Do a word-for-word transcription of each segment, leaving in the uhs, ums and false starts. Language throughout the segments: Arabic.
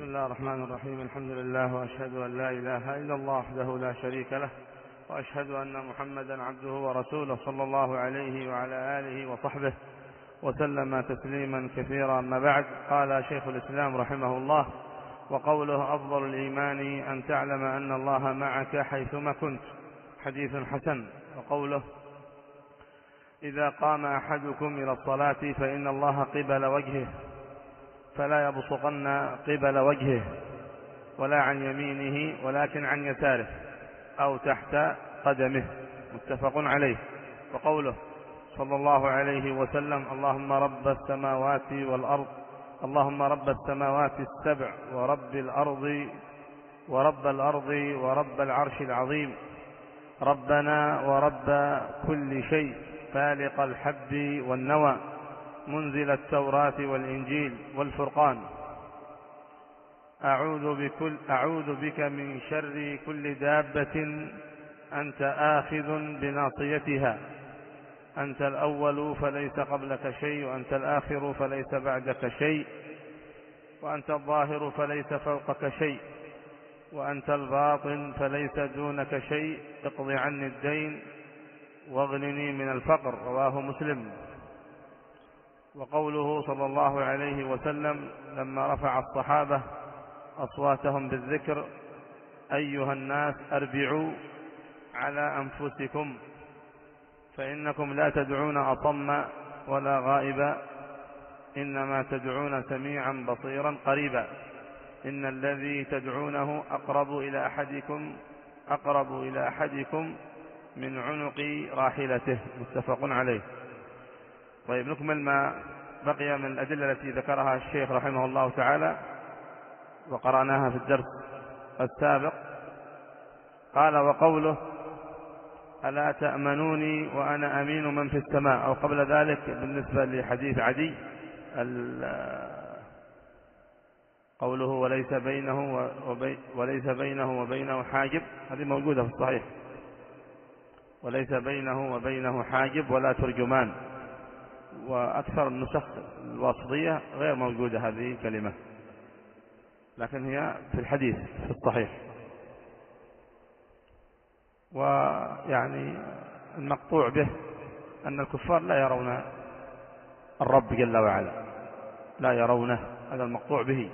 بسم الله الرحمن الرحيم. الحمد لله، وأشهد أن لا إله إلا الله وحده لا شريك له، وأشهد أن محمدا عبده ورسوله صلى الله عليه وعلى آله وصحبه وسلم تسليما كثيرا. أما بعد، قال شيخ الإسلام رحمه الله: وقوله أفضل الإيمان أن تعلم أن الله معك حيثما كنت، حديث حسن. وقوله: إذا قام أحدكم إلى الصلاة فإن الله قبل وجهه فلا يبصقن قبل وجهه ولا عن يمينه ولكن عن يساره أو تحت قدمه، متفق عليه. وقوله صلى الله عليه وسلم: اللهم رب السماوات والأرض اللهم رب السماوات السبع ورب الأرض ورب الأرض ورب العرش العظيم، ربنا ورب كل شيء، فالق الحب والنوى، منزل التوراة والإنجيل والفرقان، أعوذ, بكل أعوذ بك من شر كل دابة أنت آخذ بناصيتها، أنت الأول فليس قبلك شيء، وأنت الآخر فليس بعدك شيء، وأنت الظاهر فليس فوقك شيء، وأنت الباطن فليس دونك شيء، اقض عني الدين واغنني من الفقر، رواه مسلم. وقوله صلى الله عليه وسلم لما رفع الصحابة أصواتهم بالذكر: أيها الناس أربعوا على أنفسكم فإنكم لا تدعون أصم ولا غائبا، إنما تدعون سميعا بصيرا قريبا، إن الذي تدعونه أقرب إلى أحدكم أقرب إلى أحدكم من عنق راحلته، متفق عليه. طيب، نكمل ما بقي من الأدلة التي ذكرها الشيخ رحمه الله تعالى وقرأناها في الدرس السابق. قال: وقوله: ألا تأمنوني وأنا أمين من في السماء، أو قبل ذلك بالنسبة لحديث عدي قوله: وليس بينه وبي وليس بينه وبينه حاجب، هذه موجودة في الصحيح، وليس بينه وبينه حاجب ولا ترجمان. وأكثر النسخ الواسطية غير موجودة هذه الكلمة، لكن هي في الحديث في الصحيح. ويعني المقطوع به أن الكفار لا يرون الرب جل وعلا، لا يرونه، هذا المقطوع به.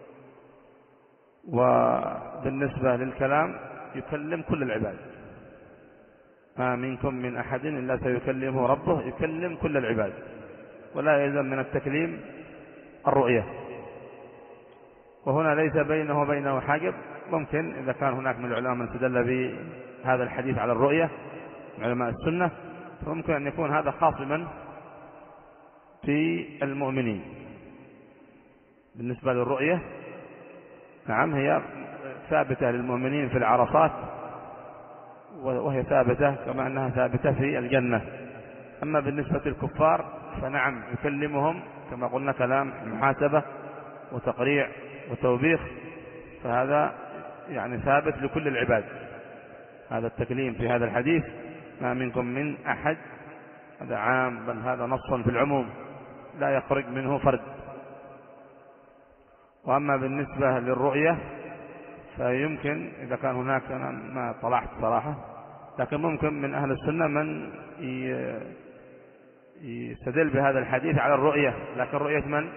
وبالنسبة للكلام يكلم كل العباد، ما منكم من أحد إلا سيكلمه ربه، يكلم كل العباد، ولا يلزم من التكليم الرؤية. وهنا ليس بينه وبينه حاجب، ممكن إذا كان هناك من العلماء من استدل بهذا الحديث على الرؤية من علماء السنة، فممكن أن يكون هذا خاص بمن في المؤمنين. بالنسبة للرؤية، نعم، هي ثابتة للمؤمنين في العرصات، وهي ثابتة كما أنها ثابتة في الجنة. أما بالنسبة للكفار فنعم يكلمهم كما قلنا كلام محاسبة وتقريع وتوبيخ، فهذا يعني ثابت لكل العباد، هذا التكليم في هذا الحديث: ما منكم من أحد، هذا عام، بل هذا نص في العموم لا يخرج منه فرد. وأما بالنسبة للرؤية فيمكن إذا كان هناك، أنا ما طلعت صراحة، لكن ممكن من أهل السنة من يستدل بهذا الحديث على الرؤية، لكن رؤية من؟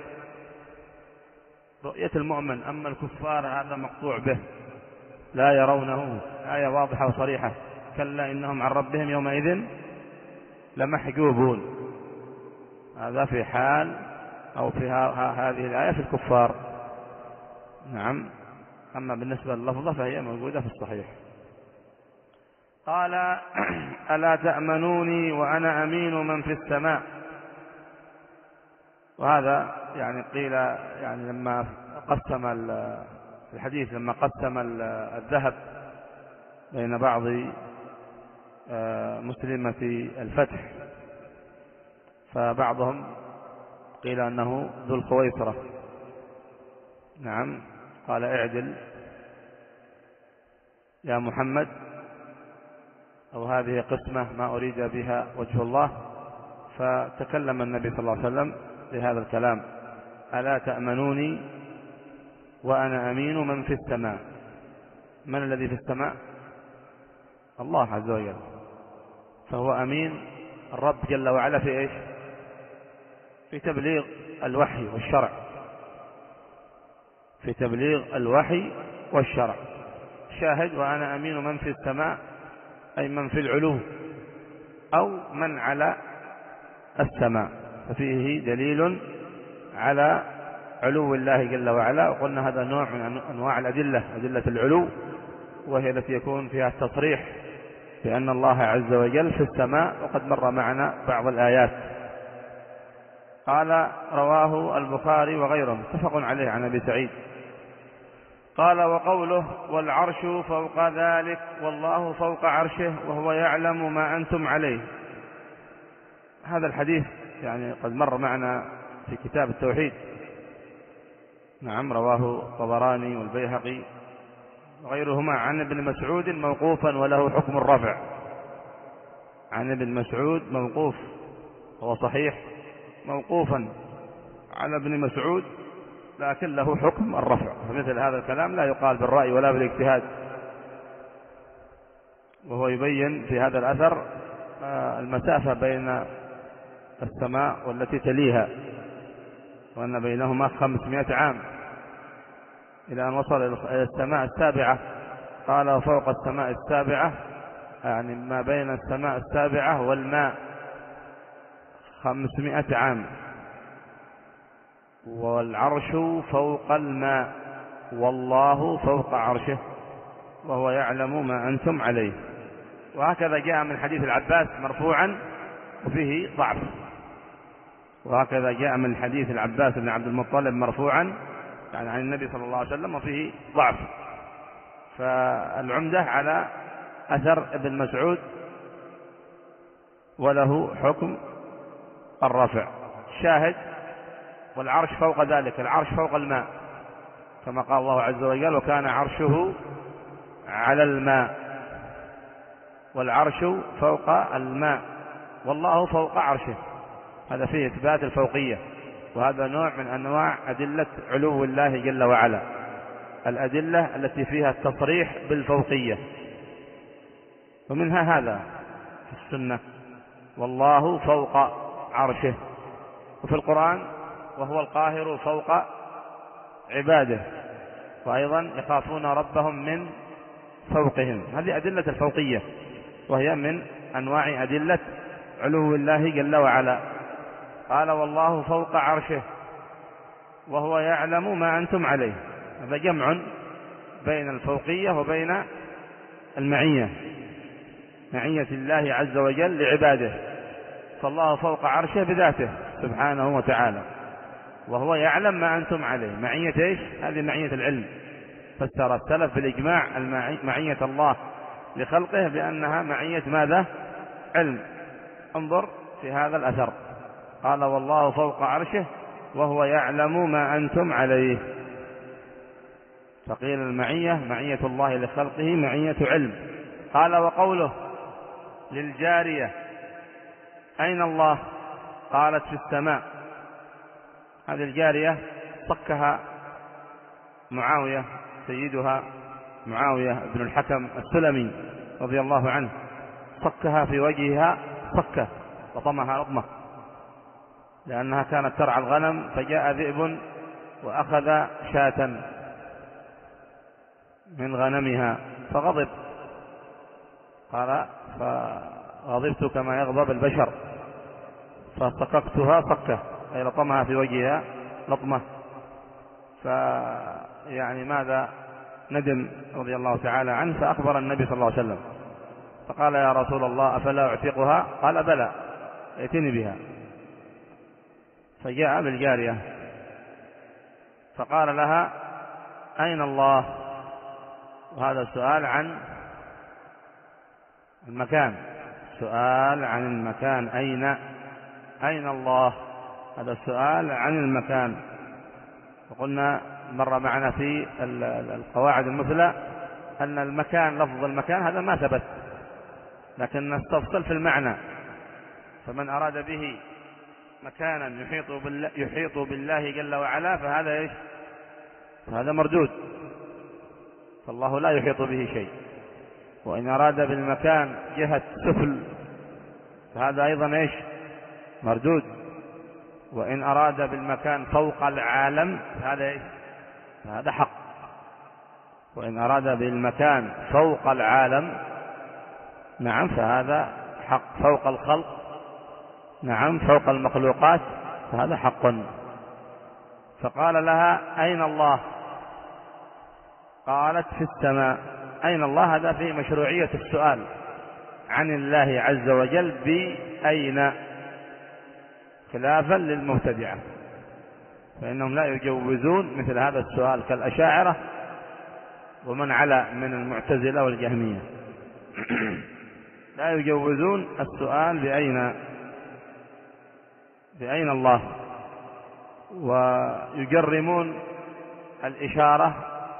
رؤية المؤمن. أما الكفار هذا مقطوع به، لا يرونه، آية واضحة وصريحة: كلا إنهم عن ربهم يومئذ لمحجوبون. هذا في حال أو في هذه الآية في الكفار، نعم. أما بالنسبة لللفظة فهي موجودة في الصحيح. قال: ألا تأمنوني وأنا أمين من في السماء. وهذا يعني قيل يعني لما قسم الحديث لما قسم الذهب بين بعض مسلمة الفتح، فبعضهم قيل أنه ذو الخويصرة، نعم، قال: اعدل يا محمد، أو هذه قسمة ما أريد بها وجه الله. فتكلم النبي صلى الله عليه وسلم بهذا الكلام: ألا تأمنوني وأنا أمين من في السماء. من الذي في السماء؟ الله عز وجل. فهو أمين الرب جل وعلا في إيش؟ في تبليغ الوحي والشرع، في تبليغ الوحي والشرع. شاهد وأنا أمين من في السماء أي من في العلو أو من على السماء، ففيه دليل على علو الله جل وعلا. وقلنا هذا نوع من أنواع الأدلة، أدلة العلو، وهي التي يكون فيها التصريح بأن الله عز وجل في السماء، وقد مر معنا بعض الآيات. قال رواه البخاري وغيره متفق عليه عن أبي سعيد. قال وقوله والعرش فوق ذلك والله فوق عرشه وهو يعلم ما أنتم عليه. هذا الحديث يعني قد مر معنا في كتاب التوحيد. نعم، رواه الطبراني والبيهقي وغيرهما عن ابن مسعود موقوفا وله حكم الرفع. عن ابن مسعود موقوف، هو صحيح موقوفا على ابن مسعود لكن له حكم الرفع، فمثل هذا الكلام لا يقال بالرأي ولا بالاجتهاد. وهو يبين في هذا الأثر المسافة بين السماء والتي تليها، وأن بينهما خمسمائة عام إلى أن وصل إلى السماء السابعة. قال فوق السماء السابعة، يعني ما بين السماء السابعة والماء خمسمائة عام. والعرش فوق الماء والله فوق عرشه وهو يعلم ما أنتم عليه. وهكذا جاء من حديث العباس مرفوعا وفيه ضعف، وهكذا جاء من حديث العباس بن عبد المطلب مرفوعا يعني عن النبي صلى الله عليه وسلم وفيه ضعف. فالعمدة على أثر ابن مسعود وله حكم الرفع. شاهد والعرش فوق ذلك، العرش فوق الماء كما قال الله عز وجل وكان عرشه على الماء، والعرش فوق الماء والله فوق عرشه. هذا فيه إثبات الفوقية، وهذا نوع من أنواع أدلة علو الله جل وعلا، الأدلة التي فيها التصريح بالفوقية. ومنها هذا في السنة والله فوق عرشه، وفي القرآن وهو القاهر فوق عباده، وأيضا يخافون ربهم من فوقهم. هذه أدلة الفوقية، وهي من أنواع أدلة علو الله جل وعلا. قال والله فوق عرشه وهو يعلم ما أنتم عليه. هذا جمع بين الفوقية وبين المعية، معية الله عز وجل لعباده. فالله فوق عرشه بذاته سبحانه وتعالى، وهو يعلم ما أنتم عليه. معية إيش؟ هذه معية العلم. فسر السلف بالإجماع معية الله لخلقه بأنها معية ماذا؟ علم. انظر في هذا الأثر، قال والله فوق عرشه وهو يعلم ما أنتم عليه. فقيل المعية معية الله لخلقه معية علم. قال وقوله للجارية أين الله؟ قالت في السماء. هذه الجارية صكها معاوية سيدها، معاوية بن الحكم السلمي رضي الله عنه، صكها في وجهها صكة وطمها لطمة، لأنها كانت ترعى الغنم فجاء ذئب وأخذ شاة من غنمها فغضب. قال فغضبت كما يغضب البشر فصككتها صكة، أي لطمها في وجهها لطمة. فيعني ماذا ندم رضي الله تعالى عنه، فأخبر النبي صلى الله عليه وسلم فقال يا رسول الله أفلا أعتقها؟ قال بلى ائتني بها. فجاء بالجارية فقال لها أين الله؟ وهذا السؤال عن المكان، سؤال عن المكان، أين أين الله؟ هذا السؤال عن المكان. وقلنا مر معنا في القواعد المثلى أن المكان، لفظ المكان هذا ما ثبت، لكن نستفصل في المعنى. فمن أراد به مكانا يحيط بالله, يحيط بالله جل وعلا فهذا إيش؟ هذا مردود، فالله لا يحيط به شيء. وإن أراد بالمكان جهة سفل فهذا أيضا إيش؟ مردود. وإن أراد بالمكان فوق العالم فهذا إيش؟ فهذا حق. وإن أراد بالمكان فوق العالم نعم فهذا حق، فوق الخلق نعم، فوق المخلوقات فهذا حق. فقال لها أين الله؟ قالت في السماء. أين الله؟ هذا في مشروعية السؤال عن الله عز وجل بأين، خلافا للمبتدعة، فإنهم لا يجوزون مثل هذا السؤال كالأشاعرة ومن على من المعتزلة والجهمية لا يجوزون السؤال بأين بأين الله، ويجرمون الإشارة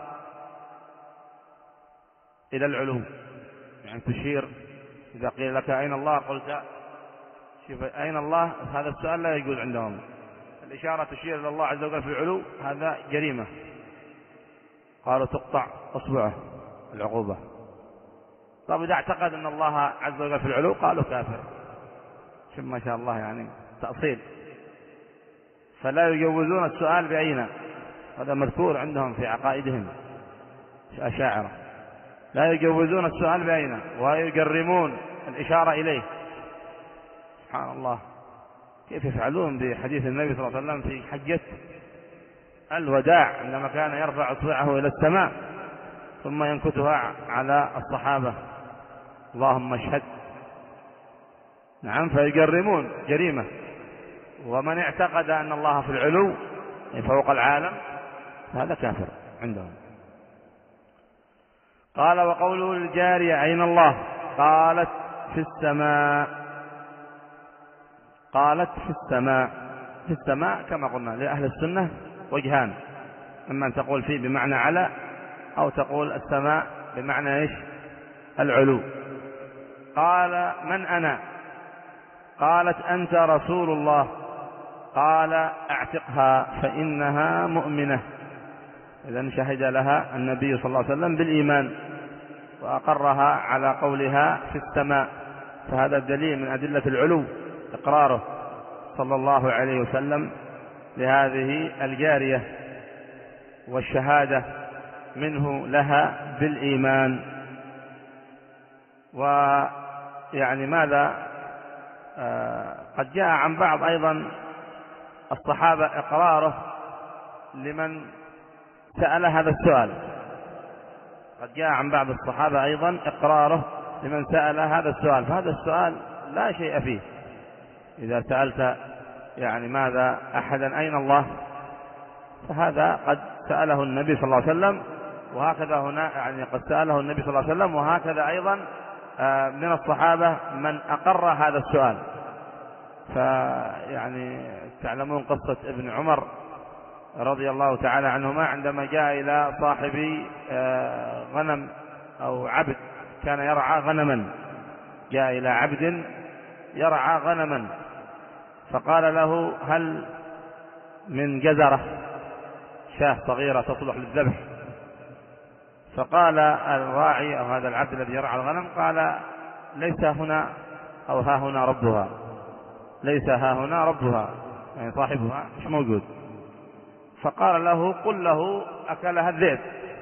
إلى العلو، يعني تشير إذا قيل لك أين الله قلت شوف أين الله، هذا السؤال لا يجوز عندهم. الإشارة تشير إلى الله عز وجل في العلو هذا جريمة، قالوا تقطع أصبعه العقوبة. طب إذا اعتقد أن الله عز وجل في العلو قالوا كافر. شوف ما شاء الله يعني تأصيل. فلا يجوزون السؤال بأين، هذا مذكور عندهم في عقائدهم الأشاعرة، لا يجوزون السؤال بأين ويجرمون الإشارة إليه. سبحان الله كيف يفعلون بحديث النبي صلى الله عليه وسلم في حجة الوداع عندما كان يرفع اصبعه إلى السماء ثم ينكتها على الصحابة، اللهم اشهد. نعم فيجرمون جريمة. ومن اعتقد أن الله في العلو فوق العالم هذا كافر عندهم. قال وقوله للجارية أين الله؟ قالت في السماء. قالت في السماء. في السماء كما قلنا لأهل السنة وجهان، إما أن تقول فيه بمعنى على، أو تقول السماء بمعنى إيش؟ العلو. قال من أنا؟ قالت أنت رسول الله. قال اعتقها فإنها مؤمنة. إذن شهد لها النبي صلى الله عليه وسلم بالإيمان وأقرها على قولها في السماء، فهذا الدليل من أدلة العلو إقراره صلى الله عليه وسلم لهذه الجارية والشهادة منه لها بالإيمان. ويعني ماذا آه قد جاء عن بعض أيضا الصحابة إقراره لمن سأل هذا السؤال. قد جاء عن بعض الصحابة أيضا إقراره لمن سأل هذا السؤال، فهذا السؤال لا شيء فيه. إذا سألت يعني ماذا أحدا أين الله، فهذا قد سأله النبي صلى الله عليه وسلم، وهكذا هنا يعني قد سأله النبي صلى الله عليه وسلم، وهكذا أيضا من الصحابة من أقر هذا السؤال. فيعني تعلمون قصة ابن عمر رضي الله تعالى عنهما عندما جاء إلى صاحب غنم أو عبد كان يرعى غنما، جاء إلى عبد يرعى غنما فقال له هل من جزرة شاة صغيرة تصلح للذبح؟ فقال الراعي أو هذا العبد الذي يرعى الغنم قال ليس هنا أو ها هنا ربها، ليس ها هنا ربها يعني صاحبها مش موجود. فقال له قل له أكلها الذئب.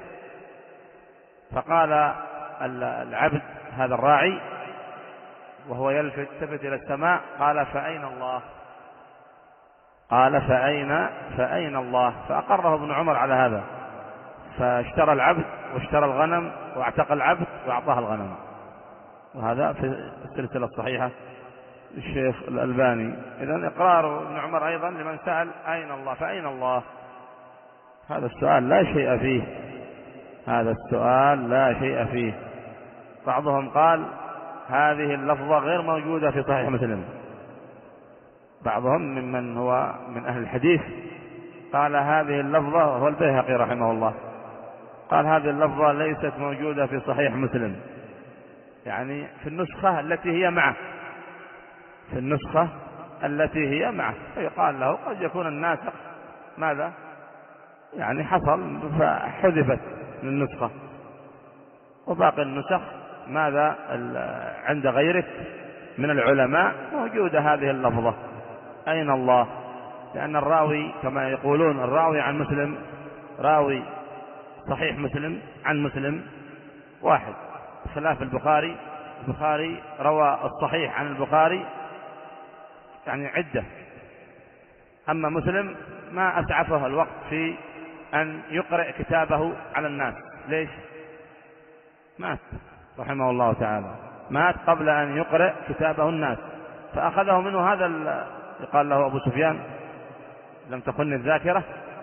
فقال العبد هذا الراعي وهو يلتفت إلى السماء قال فأين الله؟ قال فأين فأين الله؟ فأقره ابن عمر على هذا، فاشترى العبد واشترى الغنم واعتق العبد وأعطاه الغنم. وهذا في السلسلة الصحيحة الشيخ الألباني. إذن إقرار ابن عمر أيضا لمن سأل أين الله فأين الله، هذا السؤال لا شيء فيه، هذا السؤال لا شيء فيه. بعضهم قال هذه اللفظة غير موجودة في صحيح مسلم، بعضهم ممن هو من أهل الحديث قال هذه اللفظة، هو البيهقي رحمه الله قال هذه اللفظة ليست موجودة في صحيح مسلم، يعني في النسخة التي هي معه، في النسخة التي هي معه. فيقال له قد يكون الناسخ ماذا يعني حصل فحذفت من النسخة، وباقي النسخ ماذا عند غيرك من العلماء موجودة هذه اللفظة أين الله، لأن الراوي كما يقولون الراوي عن مسلم، راوي صحيح مسلم عن مسلم واحد، خلاف البخاري. البخاري روى الصحيح عن البخاري يعني عدة، أما مسلم ما أسعفه الوقت في أن يقرأ كتابه على الناس. ليش؟ مات رحمه الله تعالى، مات قبل أن يقرأ كتابه الناس، فأخذه منه هذا يقال له أبو سفيان لم تخن الذاكرة،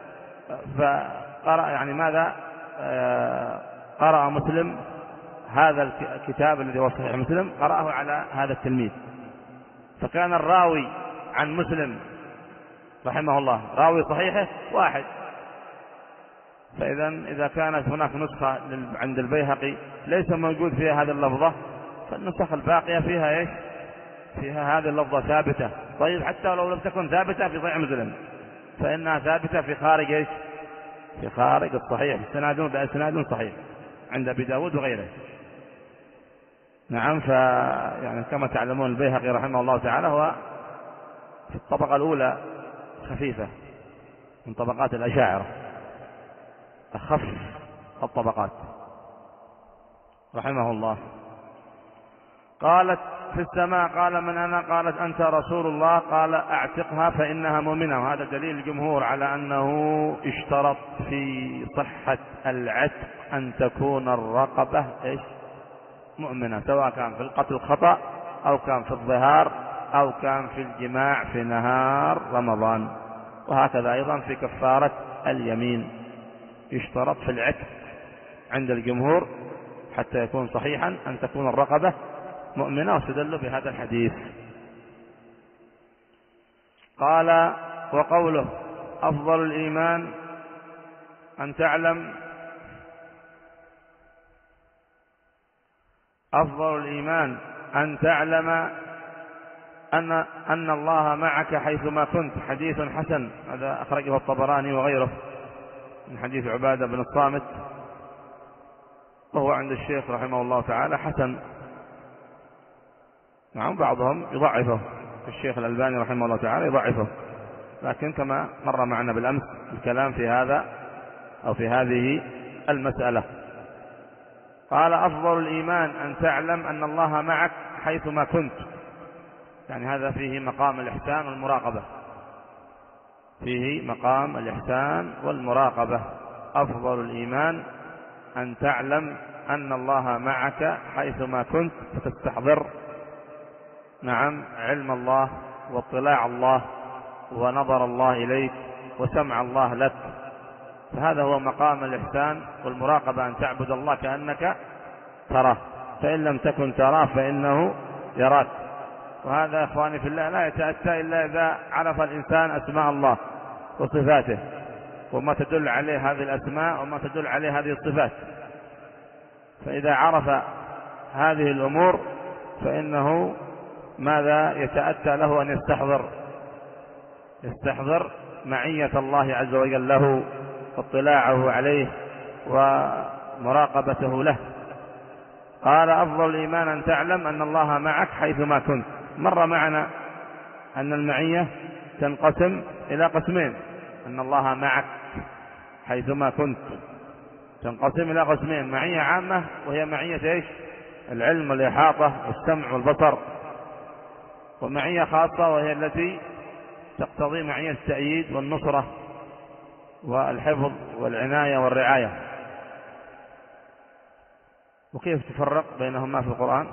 فقرأ يعني ماذا قرأ مسلم هذا الكتاب الذي هو صحيح مسلم، قرأه على هذا التلميذ، فكان الراوي عن مسلم رحمه الله راوي صحيحه واحد. فإذا إذا كانت هناك نسخة عند البيهقي ليس موجود فيها هذه اللفظة، فالنسخ الباقية فيها إيش؟ فيها هذه اللفظة ثابتة. طيب حتى لو لم تكن ثابتة في صحيح مسلم فإنها ثابتة في خارج إيش؟ في خارج الصحيح، بإسناد بإسناد صحيح عند أبي داود وغيره. نعم. فيعني كما تعلمون البيهقي رحمه الله تعالى هو في الطبقة الأولى خفيفة من طبقات الأشاعرة، أخف الطبقات رحمه الله. قالت في السماء قال من أنا؟ قالت أنت رسول الله. قال أعتقها فإنها مؤمنة. وهذا دليل الجمهور على أنه اشترط في صحة العتق أن تكون الرقبة إيش؟ مؤمنة، سواء كان في القتل خطأ أو كان في الظهار أو كان في الجماع في نهار رمضان. وهكذا أيضا في كفارة اليمين يشترط في العتق عند الجمهور حتى يكون صحيحا أن تكون الرقبة مؤمنة، واستدلوا بهذا الحديث. قال وقوله أفضل الإيمان أن تعلم أفضل الإيمان أن تعلم أن أن الله معك حيثما كنت، حديث حسن. هذا أخرجه الطبراني وغيره من حديث عبادة بن الصامت، وهو عند الشيخ رحمه الله تعالى حسن. نعم. بعضهم يضعفه، الشيخ الألباني رحمه الله تعالى يضعفه، لكن كما مر معنا بالأمس الكلام في هذا أو في هذه المسألة. قال أفضل الإيمان أن تعلم أن الله معك حيثما كنت، يعني هذا فيه مقام الإحسان والمراقبة، فيه مقام الإحسان والمراقبة. أفضل الإيمان أن تعلم أن الله معك حيثما كنت، فتستحضر نعم علم الله واطلاع الله ونظر الله إليك وسمع الله لك. فهذا هو مقام الإحسان والمراقبة، أن تعبد الله كأنك تراه، فإن لم تكن تراه فإنه يراك. وهذا يا إخواني في الله لا يتأتى إلا إذا عرف الإنسان أسماء الله وصفاته وما تدل عليه هذه الأسماء وما تدل عليه هذه الصفات. فإذا عرف هذه الأمور فإنه ماذا يتأتى له أن يستحضر يستحضر معية الله عز وجل له واطلاعه عليه ومراقبته له. قال أفضل الإيمان أن تعلم أن الله معك حيثما كنت. مر معنا أن المعية تنقسم إلى قسمين، أن الله معك حيثما كنت تنقسم إلى قسمين: معية عامة وهي معية إيش؟ العلم والإحاطة والسمع والبصر، ومعية خاصة وهي التي تقتضي معية التأييد والنصرة والحفظ والعناية والرعاية. وكيف تفرق بينهما في القرآن؟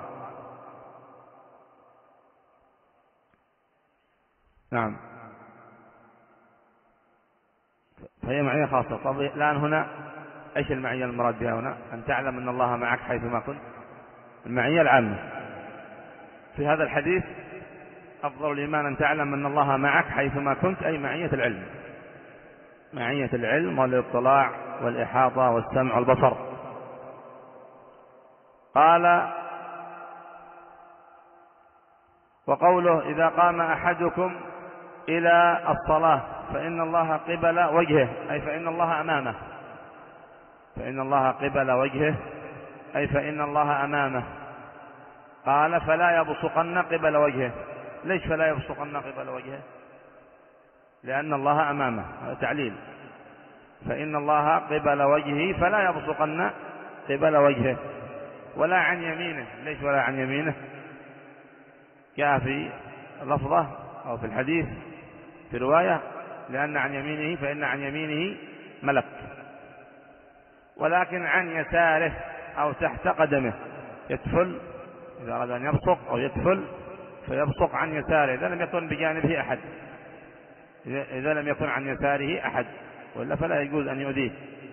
نعم، فهي معية خاصة. طب الآن هنا ايش المعية المراد بها هنا؟ أن تعلم أن الله معك حيثما كنت، المعية العامة. في هذا الحديث أفضل الإيمان أن تعلم أن الله معك حيثما كنت، أي معية العلم، معية العلم والاطلاع والإحاطة والسمع والبصر. قال وقوله إذا قام أحدكم إلى الصلاة فإن الله قبل وجهه، أي فإن الله أمامه. فإن الله قبل وجهه أي فإن الله أمامه. قال فلا يبصقن قبل وجهه. ليش فلا يبصقن قبل وجهه؟ لأن الله أمامه، هذا تعليل. فإن الله قبل وجهه فلا يبصقن قبل وجهه. ولا عن يمينه. ليش ولا عن يمينه؟ جاء في لفظة أو في الحديث في رواية لأن عن يمينه، فإن عن يمينه ملك. ولكن عن يساره أو تحت قدمه يتفل، إذا أراد أن يبصق أو يتفل فيبصق عن يساره إذا لم يكن بجانبه أحد، إذا لم يكن عن يساره أحد، وإلا فلا يجوز أن يؤذيه.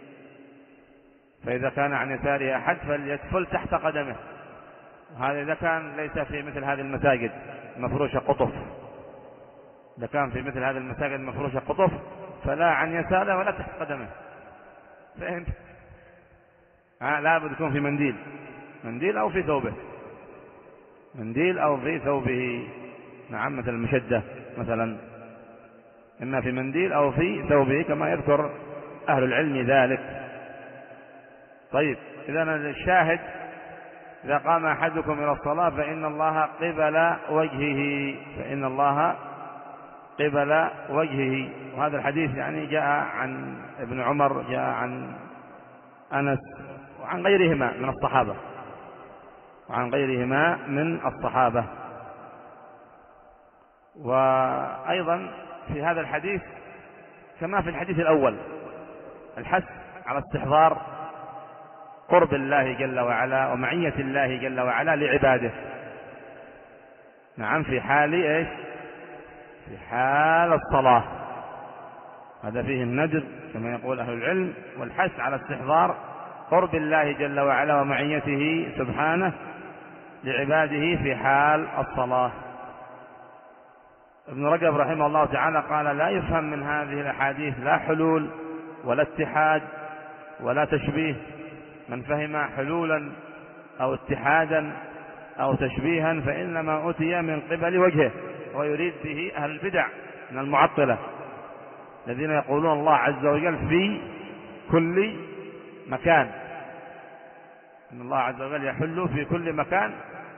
فإذا كان عن يساره أحد فليتفل تحت قدمه. هذا إذا كان ليس في مثل هذه المساجد مفروشة قطف. إذا كان في مثل هذه المساجد مفروشة قطف فلا عن يساره ولا تحت قدمه. فهمت؟ لا بد يكون في منديل، منديل أو في ثوبه، منديل أو في ثوبه. نعم، مثل المشدة مثلا، إما في منديل أو في ثوبه كما يذكر أهل العلم ذلك. طيب، إذن الشاهد إذا قام أحدكم إلى الصلاة فإن الله قبل وجهه، فإن الله قبل وجهه. وهذا الحديث يعني جاء عن ابن عمر، جاء عن أنس، وعن غيرهما من الصحابة، وعن غيرهما من الصحابة. وأيضا في هذا الحديث كما في الحديث الأول الحث على استحضار قرب الله جل وعلا ومعية الله جل وعلا لعباده. نعم، في حال إيش؟ في حال الصلاة. هذا فيه الندب كما يقول أهل العلم، والحث على استحضار قرب الله جل وعلا ومعيته سبحانه لعباده في حال الصلاة. ابن رجب رحمه الله تعالى قال لا يفهم من هذه الأحاديث لا حلول ولا اتحاد ولا تشبيه. من فهم حلولا أو اتحادا أو تشبيها فإنما أتي من قبل وجهه، ويريد به أهل البدع من المعطلة الذين يقولون الله عز وجل في كل مكان، إن الله عز وجل يحل في كل مكان.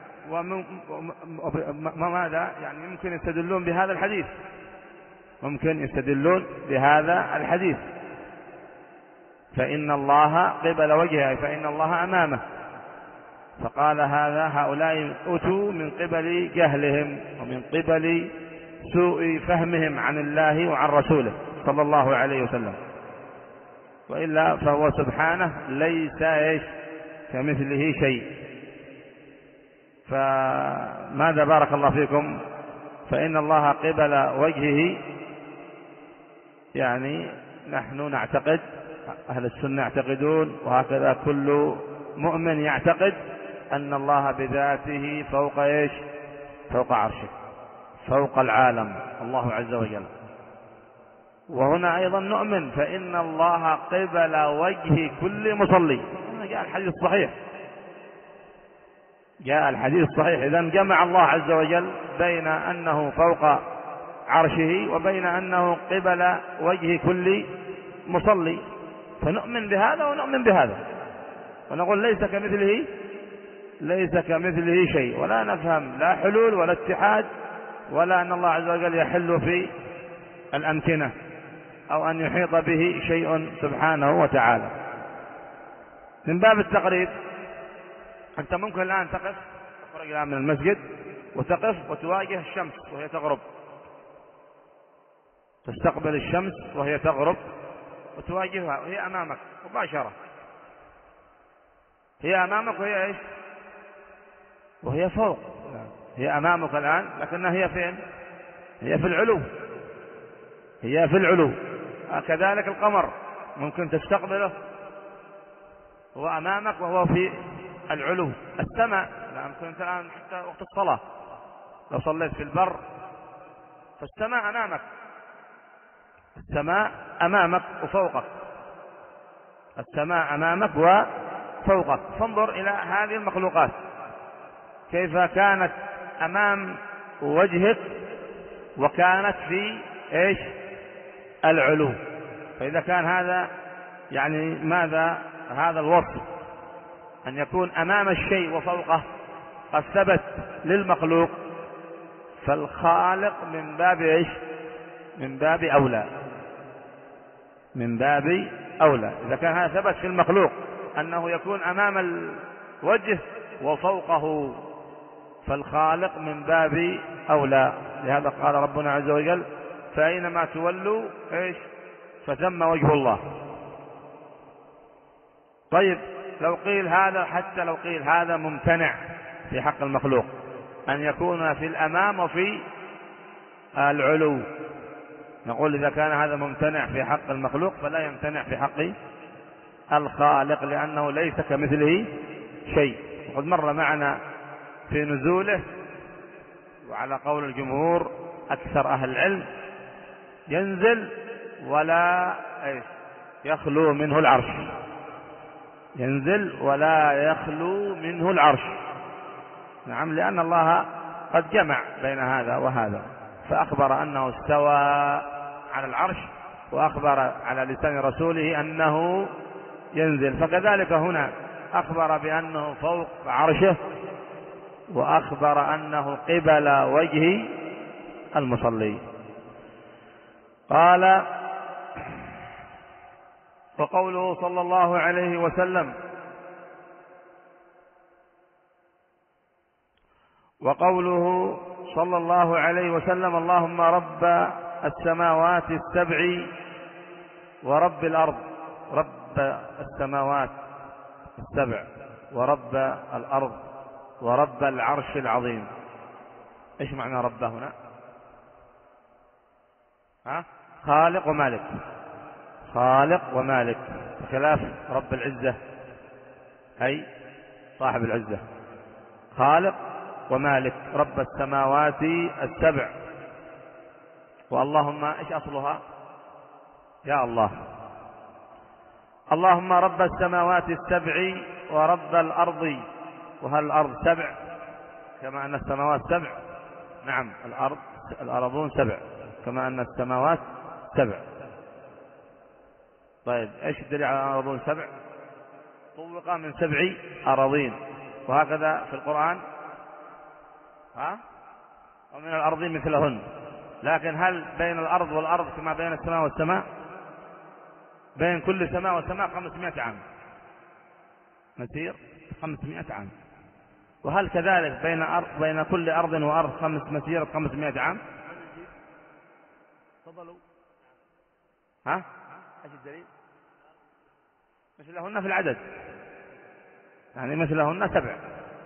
وماذا يعني ممكن يستدلون بهذا الحديث، ممكن يستدلون بهذا الحديث فإن الله قبل وجهه، فإن الله أمامه. فقال هذا هؤلاء أتوا من قبل جهلهم ومن قبل سوء فهمهم عن الله وعن رسوله صلى الله عليه وسلم، وإلا فهو سبحانه ليس إيش كمثله شيء. فماذا بارك الله فيكم؟ فإن الله قبل وجهه، يعني نحن نعتقد، أهل السنة يعتقدون، وهكذا كل مؤمن يعتقد أن الله بذاته فوق إيش؟ فوق عرشه، فوق العالم، الله عز وجل. وهنا أيضا نؤمن فإن الله قبل وجه كل مصلي. جاء الحديث الصحيح، جاء الحديث الصحيح. إذن جمع الله عز وجل بين أنه فوق عرشه وبين أنه قبل وجه كل مصلي، فنؤمن بهذا ونؤمن بهذا، ونقول ليس كمثله ليس كمثله شيء، ولا نفهم لا حلول ولا اتحاد ولا أن الله عز وجل يحل في الأمكنة أو أن يحيط به شيء سبحانه وتعالى. من باب التقريب، أنت ممكن الآن تقف، تخرج الآن من المسجد وتقف وتواجه الشمس وهي تغرب، تستقبل الشمس وهي تغرب وتواجهها وهي أمامك مباشرة، هي أمامك وهي إيش؟ وهي فوق. هي أمامك الآن لكنها هي فين؟ هي في العلو، هي في العلو. كذلك القمر ممكن تستقبله، هو أمامك وهو في العلو. السماء لا يمكن أنت الآن حتى وقت الصلاة لو صليت في البر فالسماء أمامك، السماء أمامك وفوقك، السماء أمامك وفوقك. فانظر إلى هذه المخلوقات كيف كانت أمام وجهك وكانت في إيش؟ العلو. فإذا كان هذا يعني ماذا هذا الوصف أن يكون أمام الشيء وفوقه قد ثبت للمخلوق، فالخالق من باب إيش؟ من باب أولى، من باب أولى. إذا كان هذا ثبت في المخلوق أنه يكون أمام الوجه وفوقه، فالخالق من باب أولى. لهذا قال ربنا عز وجل: فأينما تولوا إيش؟ فثم وجه الله. طيب لو قيل هذا، حتى لو قيل هذا ممتنع في حق المخلوق أن يكون في الأمام وفي العلو، نقول إذا كان هذا ممتنع في حق المخلوق فلا يمتنع في حق الخالق، لأنه ليس كمثله شيء. وقد مر معنا في نزوله، وعلى قول الجمهور أكثر أهل العلم ينزل ولا يخلو منه العرش، ينزل ولا يخلو منه العرش. نعم، لأن الله قد جمع بين هذا وهذا، فأخبر أنه استوى على العرش، وأخبر على لسان رسوله أنه ينزل. فكذلك هنا أخبر بأنه فوق عرشه، وأخبر أنه قبل وجه المصلي. قال: وقوله صلى الله عليه وسلم وقوله صلى الله عليه وسلم اللهم رب السماوات السبع ورب الأرض، رب السماوات السبع ورب الأرض ورب العرش العظيم. ايش معنى رب هنا؟ ها؟ خالق ومالك، خالق ومالك، بخلاف رب العزة أي صاحب العزة. خالق ومالك، رب السماوات السبع. واللهم ايش أصلها؟ يا الله. اللهم رب السماوات السبع ورب الأرض. وهل الأرض سبع كما أن السماوات سبع؟ نعم، الأرض الأرضون سبع كما أن السماوات سبع. طيب ايش الدليل على الأرضون سبع؟ طوق من سبع أراضين، وهكذا في القرآن ها ومن الأرضين مثلهن. لكن هل بين الأرض والأرض كما بين السماء والسماء؟ بين كل سماء وسماء خمسمائة عام، مسير خمسمائة عام. وهل كذلك بين أرض بين كل أرض وأرض خمس مسيرة خمسمائة عام؟ تفضلوا. ها ايش الدليل؟ مثلهن في العدد، يعني مثلهن سبع.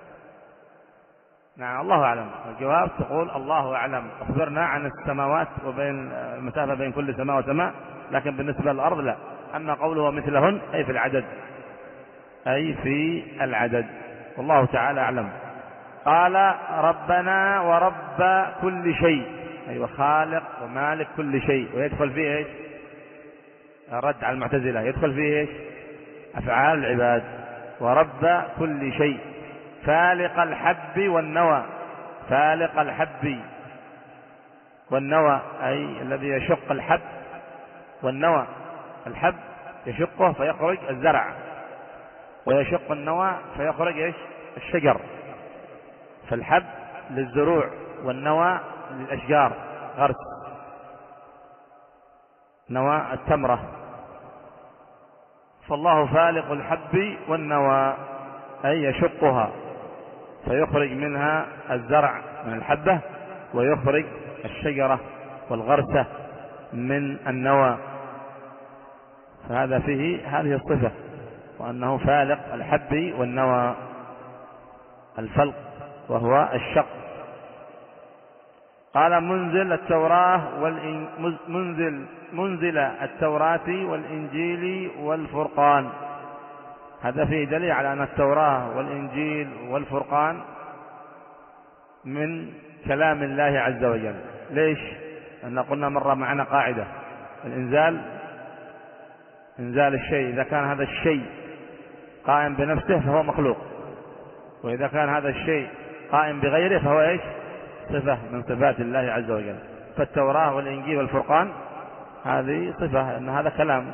نعم، الله أعلم. الجواب تقول الله أعلم، أخبرنا عن السماوات وبين المسافة بين كل سماء وسماء، لكن بالنسبة للأرض لا. أما قوله مثلهن أي في العدد، أي في العدد، والله تعالى أعلم. قال ربنا ورب كل شيء، أيوة، خالق ومالك كل شيء. ويدخل فيه إيش؟ رد على المعتزلة، يدخل فيه إيش؟ أفعال العباد. ورب كل شيء، فالق الحب والنوى، فالق الحب والنوى أي الذي يشق الحب والنوى. الحب يشقه فيخرج الزرع، ويشق النوى فيخرج إيش؟ الشجر. فالحب للزروع والنوى للأشجار، غرس نوى التمرة. فالله فالق الحب والنوى أي يشقها فيخرج منها الزرع من الحبة، ويخرج الشجرة والغرسة من النوى. فهذا فيه هذه الصفة، وأنه فالق الحب والنوى، الفلق وهو الشق. قال منزل التوراة والإن... منزل منزل التوراة والإنجيل والفرقان. هذا فيه دليل على أن التوراة والإنجيل والفرقان من كلام الله عز وجل. ليش؟ لأن قلنا مرة معنا قاعدة: الإنزال إنزال الشيء، إذا كان هذا الشيء قائم بنفسه فهو مخلوق، وإذا كان هذا الشيء قائم بغيره فهو إيش؟ صفة من صفات الله عز وجل. فالتوراة والإنجيل والفرقان هذه صفة، أن هذا كلام.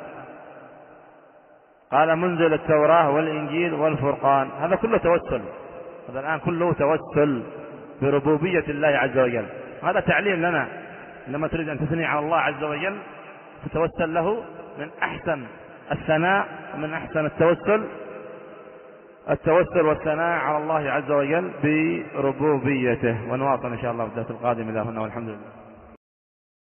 قال منزل التوراة والإنجيل والفرقان، هذا كله توسل، هذا الآن كله توسل بربوبية الله عز وجل. هذا تعليم لنا لما تريد أن تثني على الله عز وجل تتوسل له. من أحسن الثناء ومن أحسن التوسل التوسل والثناء على الله عز وجل بربوبيته. ونواصل إن شاء الله في الدرس القادم إلى هنا، والحمد لله.